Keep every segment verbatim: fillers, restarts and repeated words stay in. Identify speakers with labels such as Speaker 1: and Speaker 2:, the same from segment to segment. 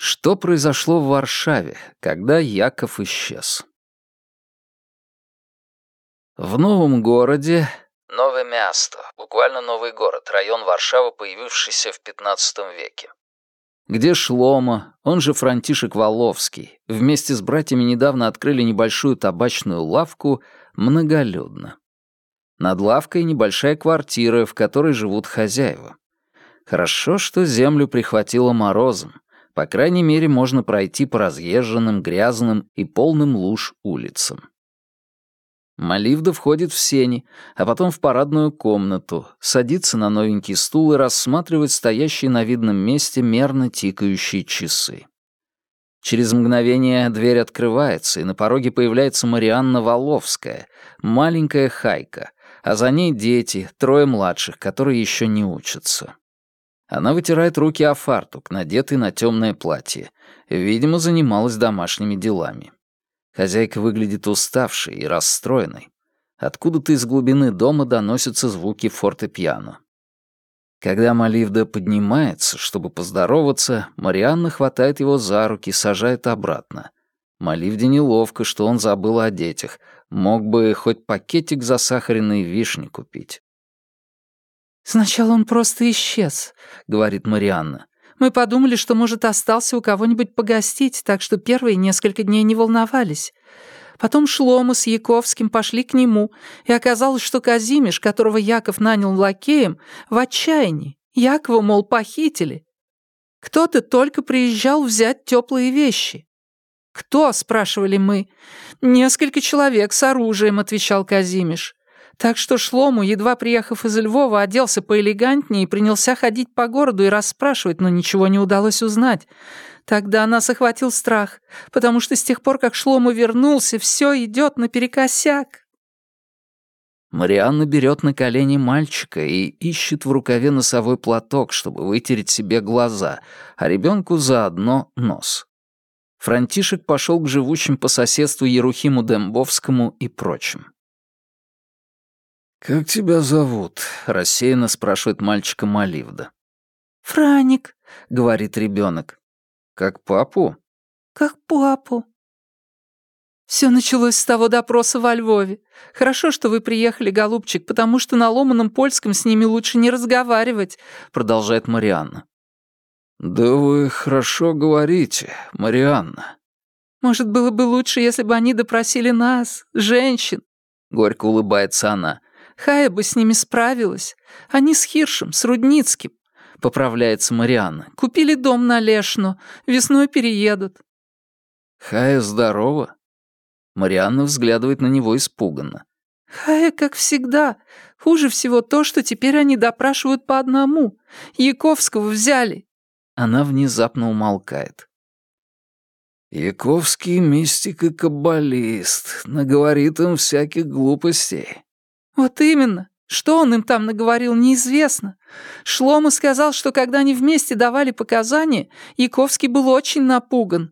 Speaker 1: Что произошло в Варшаве, когда Яков исчез? В новом городе... Новое место, буквально новый город, район Варшавы, появившийся в пятнадцатом веке. Где Шломо, он же Франтишек Воловский, вместе с братьями недавно открыли небольшую табачную лавку, многолюдно. Над лавкой небольшая квартира, в которой живут хозяева. Хорошо, что землю прихватило морозом. По крайней мере, можно пройти по разъезженным, грязным и полным луж улицам. Маливда входит в сени, а потом в парадную комнату, садится на новенький стул и рассматривает стоящие на видном месте мерно тикающие часы. Через мгновение дверь открывается, и на пороге появляется Марианна Воловская, маленькая Хайка, а за ней дети, трое младших, которые еще не учатся. Она вытирает руки о фартук, надетый на темное платье. Видимо, занималась домашними делами. Хозяйка выглядит уставшей и расстроенной. Откуда-то из глубины дома доносятся звуки фортепиано. Когда Маливда поднимается, чтобы поздороваться, Марианна хватает его за руки и сажает обратно. Маливде неловко, что он забыл о детях. Мог бы хоть пакетик засахаренной вишни купить.
Speaker 2: «Сначала он просто исчез», — говорит Марианна. «Мы подумали, что, может, остался у кого-нибудь погостить, так что первые несколько дней не волновались. Потом Шломо с Яковским пошли к нему, и оказалось, что Казимиш, которого Яков нанял лакеем, в отчаянии. Якова, мол, похитили. Кто-то только приезжал взять теплые вещи». «Кто?» — спрашивали мы. «Несколько человек с оружием», — отвечал Казимиш. Так что Шлому, едва приехав из Львова, оделся поэлегантнее и принялся ходить по городу и расспрашивать, но ничего не удалось узнать. Тогда нас охватил страх, потому что с тех пор, как Шлому вернулся, все идет наперекосяк.
Speaker 1: Марианна берет на колени мальчика и ищет в рукаве носовой платок, чтобы вытереть себе глаза, а ребенку заодно нос. Франтишек пошел к живущим по соседству Ерухиму Дембовскому и прочим. «Как тебя зовут?» — рассеянно спрашивает мальчика Маливда.
Speaker 2: «Франик», —
Speaker 1: говорит ребенок. «Как папу?»
Speaker 2: «Как папу». «Все началось с того допроса во Львове. Хорошо, что вы приехали, голубчик, потому что на ломаном польском с ними лучше не разговаривать», — продолжает Марианна.
Speaker 1: «Да вы хорошо говорите, Марианна».
Speaker 2: «Может, было бы лучше, если бы они допросили нас, женщин?» — горько улыбается она. «Хая бы с ними справилась. Они с Хиршем, с Рудницким», — поправляется Марианна. «Купили дом на Лешно. Весной переедут».
Speaker 1: «Хая здорова?» Марианна взглядывает на него испуганно.
Speaker 2: «Хая, как всегда. Хуже всего то, что теперь они допрашивают по одному. Яковского взяли».
Speaker 1: Она внезапно умолкает. «Яковский мистик и каббалист. Наговорит им всяких глупостей».
Speaker 2: «Вот именно. Что он им там наговорил, неизвестно. Шломо сказал, что когда они вместе давали показания, Яковский был очень напуган».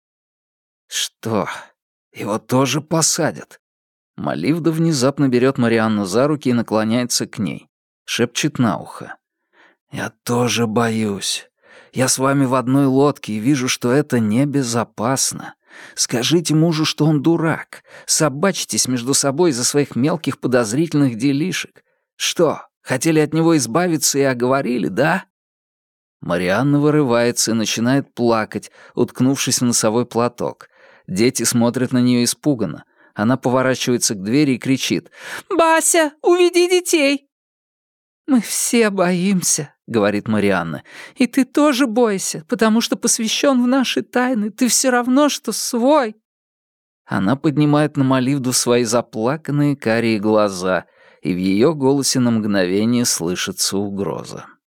Speaker 1: «Что, его тоже посадят?» Маливда внезапно берет Марианну за руки и наклоняется к ней. Шепчет на ухо. «Я тоже боюсь. Я с вами в одной лодке и вижу, что это небезопасно. Скажите мужу, что он дурак. Собачьтесь между собой из-за своих мелких подозрительных делишек. Что, хотели от него избавиться и оговорили, да?» Марианна вырывается и начинает плакать, уткнувшись в носовой платок. Дети смотрят на нее испуганно. Она поворачивается к двери и кричит:
Speaker 2: «Бася, уведи детей!» «Мы все боимся», — говорит Марианна. «И ты тоже бойся, потому что посвящен в наши тайны. Ты все равно, что свой».
Speaker 1: Она поднимает на Маливду свои заплаканные карие глаза, и в ее голосе на мгновение слышится угроза.